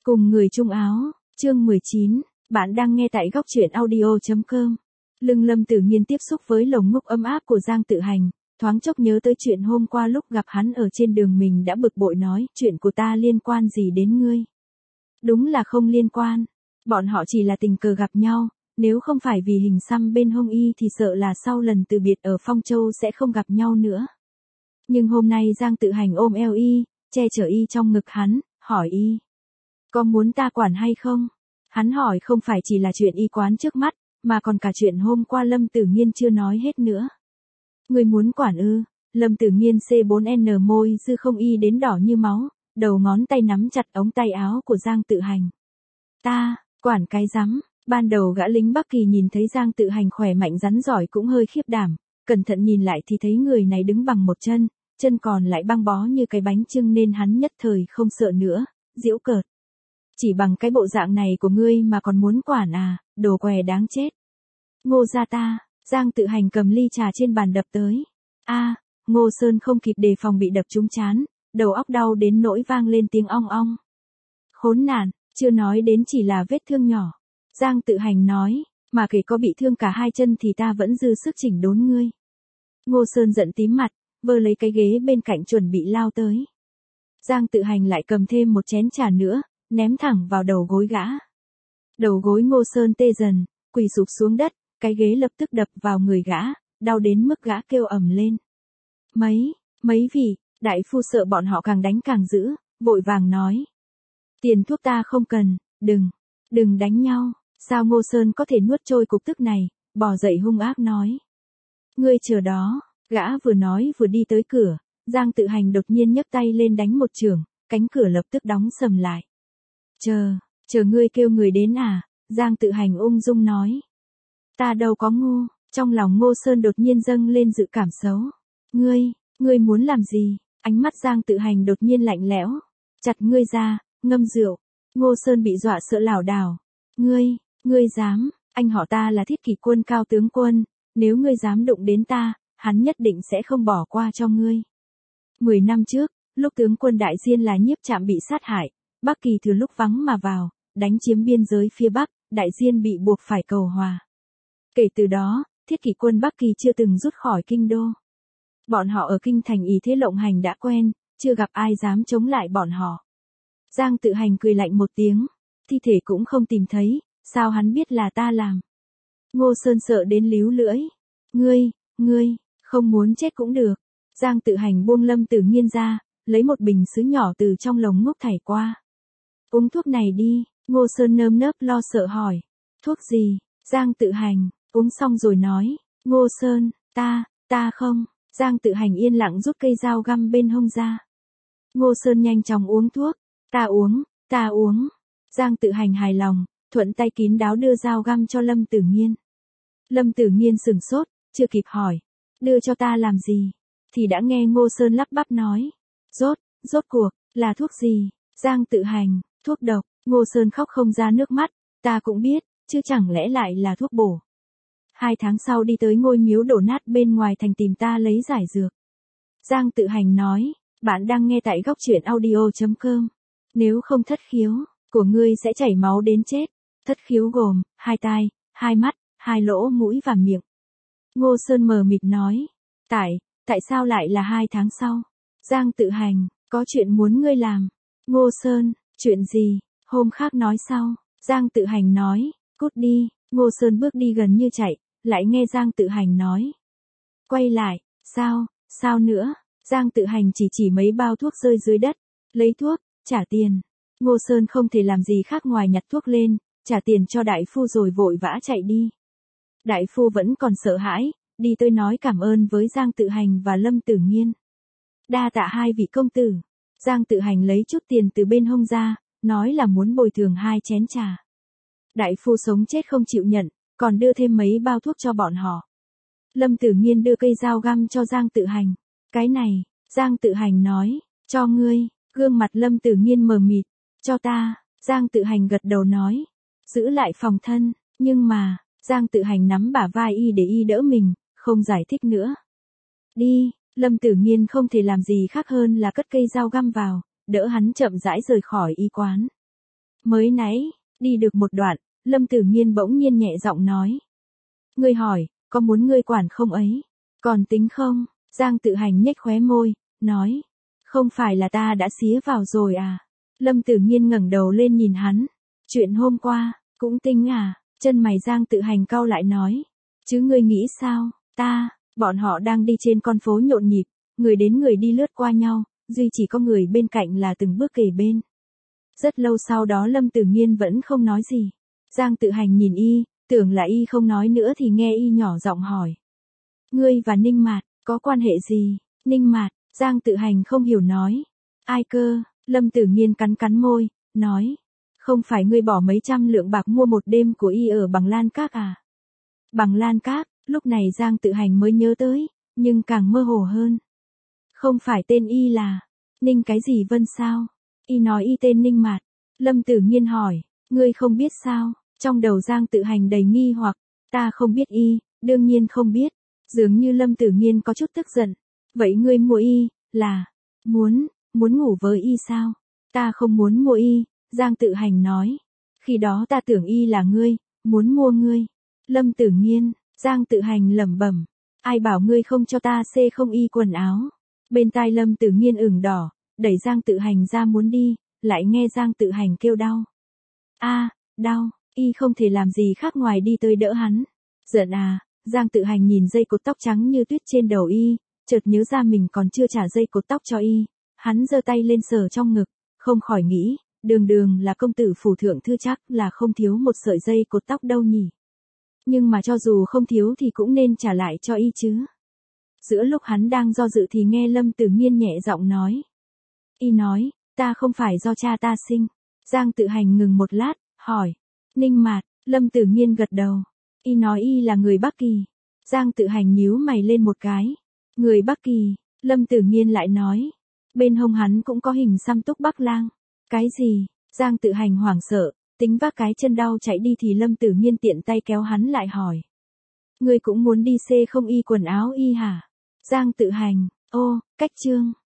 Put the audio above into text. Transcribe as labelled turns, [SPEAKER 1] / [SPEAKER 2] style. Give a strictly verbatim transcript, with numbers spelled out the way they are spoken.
[SPEAKER 1] Cùng người chung áo, chương mười chín, bạn đang nghe tại góc truyện audio.com. Lưng Lâm Tử Nghiên tiếp xúc với lồng ngực ấm áp của Giang Tự Hành, thoáng chốc nhớ tới chuyện hôm qua lúc gặp hắn ở trên đường, mình đã bực bội nói, chuyện của ta liên quan gì đến ngươi? Đúng là không liên quan, bọn họ chỉ là tình cờ gặp nhau, nếu không phải vì hình xăm bên hông y thì sợ là sau lần từ biệt ở Phong Châu sẽ không gặp nhau nữa. Nhưng hôm nay Giang Tự Hành ôm eo y, che chở y trong ngực hắn, hỏi y, có muốn ta quản hay không? Hắn hỏi không phải chỉ là chuyện y quán trước mắt, mà còn cả chuyện hôm qua Lâm Tử Nghiên chưa nói hết nữa. Người muốn quản ư? Lâm Tử Nghiên xê bốn en môi dư không y đến đỏ như máu, đầu ngón tay nắm chặt ống tay áo của Giang Tự Hành. Ta, quản cái rắm. Ban đầu gã lính Bắc Kỳ nhìn thấy Giang Tự Hành khỏe mạnh rắn giỏi cũng hơi khiếp đảm, cẩn thận nhìn lại thì thấy người này đứng bằng một chân, chân còn lại băng bó như cái bánh chưng nên hắn nhất thời không sợ nữa, giễu cợt. Chỉ bằng cái bộ dạng này của ngươi mà còn muốn quản à, đồ què đáng chết. Ngô gia ta, Giang Tự Hành cầm ly trà trên bàn đập tới. A, Ngô Sơn không kịp đề phòng bị đập trúng trán, đầu óc đau đến nỗi vang lên tiếng ong ong. Khốn nạn, chưa nói đến chỉ là vết thương nhỏ. Giang Tự Hành nói, mà kể có bị thương cả hai chân thì ta vẫn dư sức chỉnh đốn ngươi. Ngô Sơn giận tím mặt, vơ lấy cái ghế bên cạnh chuẩn bị lao tới. Giang Tự Hành lại cầm thêm một chén trà nữa, ném thẳng vào đầu gối gã. Đầu gối Ngô Sơn tê dần, quỳ sụp xuống đất, cái ghế lập tức đập vào người gã, đau đến mức gã kêu ầm lên. Mấy, mấy vị, đại phu sợ bọn họ càng đánh càng dữ, vội vàng nói. Tiền thuốc ta không cần, đừng, đừng đánh nhau. Sao Ngô Sơn có thể nuốt trôi cục tức này, bò dậy hung ác nói. Ngươi chờ đó, gã vừa nói vừa đi tới cửa, Giang Tự Hành đột nhiên nhấc tay lên đánh một chưởng, cánh cửa lập tức đóng sầm lại. Chờ, chờ ngươi kêu người đến à, Giang Tự Hành ung dung nói. Ta đâu có ngu, trong lòng Ngô Sơn đột nhiên dâng lên dự cảm xấu. Ngươi, ngươi muốn làm gì? Ánh mắt Giang Tự Hành đột nhiên lạnh lẽo. Chặt ngươi ra, ngâm rượu. Ngô Sơn bị dọa sợ lảo đảo. Ngươi, ngươi dám, anh họ ta là Thiết Kỷ Quân Cao tướng quân, nếu ngươi dám đụng đến ta, hắn nhất định sẽ không bỏ qua cho ngươi. Mười năm trước, lúc tướng quân Đại Diên là Nhiếp Trạm bị sát hại, Bắc Kỳ thừa lúc vắng mà vào, đánh chiếm biên giới phía Bắc, Đại Diên bị buộc phải cầu hòa. Kể từ đó, Thiết Kỷ Quân Bắc Kỳ chưa từng rút khỏi kinh đô. Bọn họ ở kinh thành ý thế lộng hành đã quen, chưa gặp ai dám chống lại bọn họ. Giang Tự Hành cười lạnh một tiếng, thi thể cũng không tìm thấy, sao hắn biết là ta làm? Ngô Sơn sợ đến líu lưỡi. Ngươi, ngươi, không muốn chết cũng được. Giang Tự Hành buông Lâm Tử Nghiên ra, lấy một bình sứ nhỏ từ trong lồng ngốc thảy qua. Uống thuốc này đi, Ngô Sơn nơm nớp lo sợ hỏi. Thuốc gì? Giang Tự Hành, uống xong rồi nói. Ngô Sơn, ta, ta không. Giang Tự Hành yên lặng rút cây dao găm bên hông ra. Ngô Sơn nhanh chóng uống thuốc. Ta uống, ta uống. Giang Tự Hành hài lòng, thuận tay kín đáo đưa dao găm cho Lâm Tử Nghiên. Lâm Tử Nghiên sửng sốt, chưa kịp hỏi. Đưa cho ta làm gì? Thì đã nghe Ngô Sơn lắp bắp nói. Rốt, rốt cuộc, là thuốc gì? Giang Tự Hành, thuốc độc. Ngô Sơn khóc không ra nước mắt. Ta cũng biết, chứ chẳng lẽ lại là thuốc bổ. Hai tháng sau đi tới ngôi miếu đổ nát bên ngoài thành tìm ta lấy giải dược. Giang Tự Hành nói, bạn đang nghe tại góc truyện audio.com. Nếu không thất khiếu của ngươi sẽ chảy máu đến chết. Thất khiếu gồm hai tai, hai mắt, hai lỗ mũi và miệng. Ngô Sơn mờ mịt nói, tại, tại sao lại là hai tháng sau? Giang Tự Hành, có chuyện muốn ngươi làm. Ngô Sơn, chuyện gì? Hôm khác nói sau. Giang Tự Hành nói, cút đi. Ngô Sơn bước đi gần như chạy, lại nghe Giang Tự Hành nói. Quay lại, sao, sao nữa? Giang Tự Hành chỉ chỉ mấy bao thuốc rơi dưới đất, lấy thuốc, trả tiền. Ngô Sơn không thể làm gì khác ngoài nhặt thuốc lên, trả tiền cho đại phu rồi vội vã chạy đi. Đại phu vẫn còn sợ hãi, đi tới nói cảm ơn với Giang Tự Hành và Lâm Tử Nghiên. Đa tạ hai vị công tử. Giang Tự Hành lấy chút tiền từ bên hông ra, nói là muốn bồi thường hai chén trà. Đại phu sống chết không chịu nhận, còn đưa thêm mấy bao thuốc cho bọn họ. Lâm Tử Nghiên đưa cây dao găm cho Giang Tự Hành. Cái này, Giang Tự Hành nói, cho ngươi. Gương mặt Lâm Tử Nghiên mờ mịt, cho ta. Giang Tự Hành gật đầu nói, giữ lại phòng thân, nhưng mà, Giang Tự Hành nắm bả vai y để y đỡ mình, không giải thích nữa. Đi, Lâm Tử Nghiên không thể làm gì khác hơn là cất cây dao găm vào, đỡ hắn chậm rãi rời khỏi y quán. Mới nãy, đi được một đoạn, Lâm Tử Nghiên bỗng nhiên nhẹ giọng nói. Ngươi hỏi, có muốn ngươi quản không ấy? Còn tính không? Giang Tự Hành nhếch khóe môi, nói. Không phải là ta đã xía vào rồi à? Lâm Tử Nghiên ngẩng đầu lên nhìn hắn. Chuyện hôm qua, cũng tính à? Chân mày Giang Tự Hành cau lại nói. Chứ ngươi nghĩ sao? Ta, bọn họ đang đi trên con phố nhộn nhịp, người đến người đi lướt qua nhau, duy chỉ có người bên cạnh là từng bước kề bên. Rất lâu sau đó Lâm Tử Nghiên vẫn không nói gì. Giang Tự Hành nhìn y, tưởng là y không nói nữa thì nghe y nhỏ giọng hỏi. Ngươi và Ninh Mạt, có quan hệ gì? Ninh Mạt, Giang Tự Hành không hiểu nói. Ai cơ? Lâm Tử Nghiên cắn cắn môi, nói. Không phải ngươi bỏ mấy trăm lượng bạc mua một đêm của y ở Bằng Lan Các à? Bằng Lan Các, lúc này Giang Tự Hành mới nhớ tới, nhưng càng mơ hồ hơn. Không phải tên y là Ninh cái gì Vân sao? Y nói y tên Ninh Mạt. Lâm Tử Nghiên hỏi, ngươi không biết sao? Trong đầu Giang Tự Hành đầy nghi hoặc, ta không biết y, đương nhiên không biết. Dường như Lâm Tử Nghiên có chút tức giận. Vậy ngươi mua y, là, muốn, muốn ngủ với y sao? Ta không muốn mua y, Giang Tự Hành nói. Khi đó ta tưởng y là ngươi, muốn mua ngươi. Lâm Tử Nghiên, Giang Tự Hành lẩm bẩm. Ai bảo ngươi không cho ta xê không y quần áo? Bên tai Lâm Tử Nghiên ửng đỏ, đẩy Giang Tự Hành ra muốn đi, lại nghe Giang Tự Hành kêu đau. A, đau, y không thể làm gì khác ngoài đi tới đỡ hắn. Giận à? Giang Tự Hành nhìn dây cột tóc trắng như tuyết trên đầu y, chợt nhớ ra mình còn chưa trả dây cột tóc cho y, hắn giơ tay lên sờ trong ngực, không khỏi nghĩ, đường đường là công tử phủ thượng thư chắc là không thiếu một sợi dây cột tóc đâu nhỉ. Nhưng mà cho dù không thiếu thì cũng nên trả lại cho y chứ. Giữa lúc hắn đang do dự thì nghe Lâm Tử Nghiên nhẹ giọng nói. Y nói, ta không phải do cha ta sinh. Giang Tự Hành ngừng một lát, hỏi. Ninh Mạt, Lâm Tử Nghiên gật đầu. Y nói y là người Bắc Kỳ. Giang Tự Hành nhíu mày lên một cái. Người Bắc Kỳ, Lâm Tử Nghiên lại nói. Bên hông hắn cũng có hình xăm túc Bắc Lang. Cái gì? Giang Tự Hành hoảng sợ, tính vác cái chân đau chạy đi thì Lâm Tử Nghiên tiện tay kéo hắn lại hỏi. Ngươi cũng muốn đi xê không y quần áo y hả? Giang Tự Hành, ô, cách chương.